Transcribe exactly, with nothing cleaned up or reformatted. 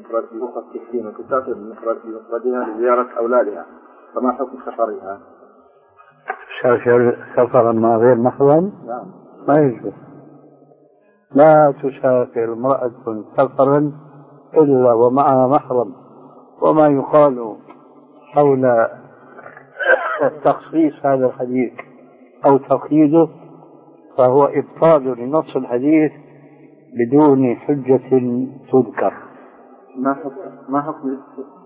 الأخرى الستين وتسافر بمفردها لزيارة أولادها، فما حكم سفرها؟ سفرا مع غير محرم؟ نعم. ما يجوز. لا تسافر امرأة سفرا إلا ومعها محرم. وما يقال حول تخصيص هذا الحديث أو تقييده فهو إبطال لنص الحديث بدون حجة تذكر. ما حكم ما حكم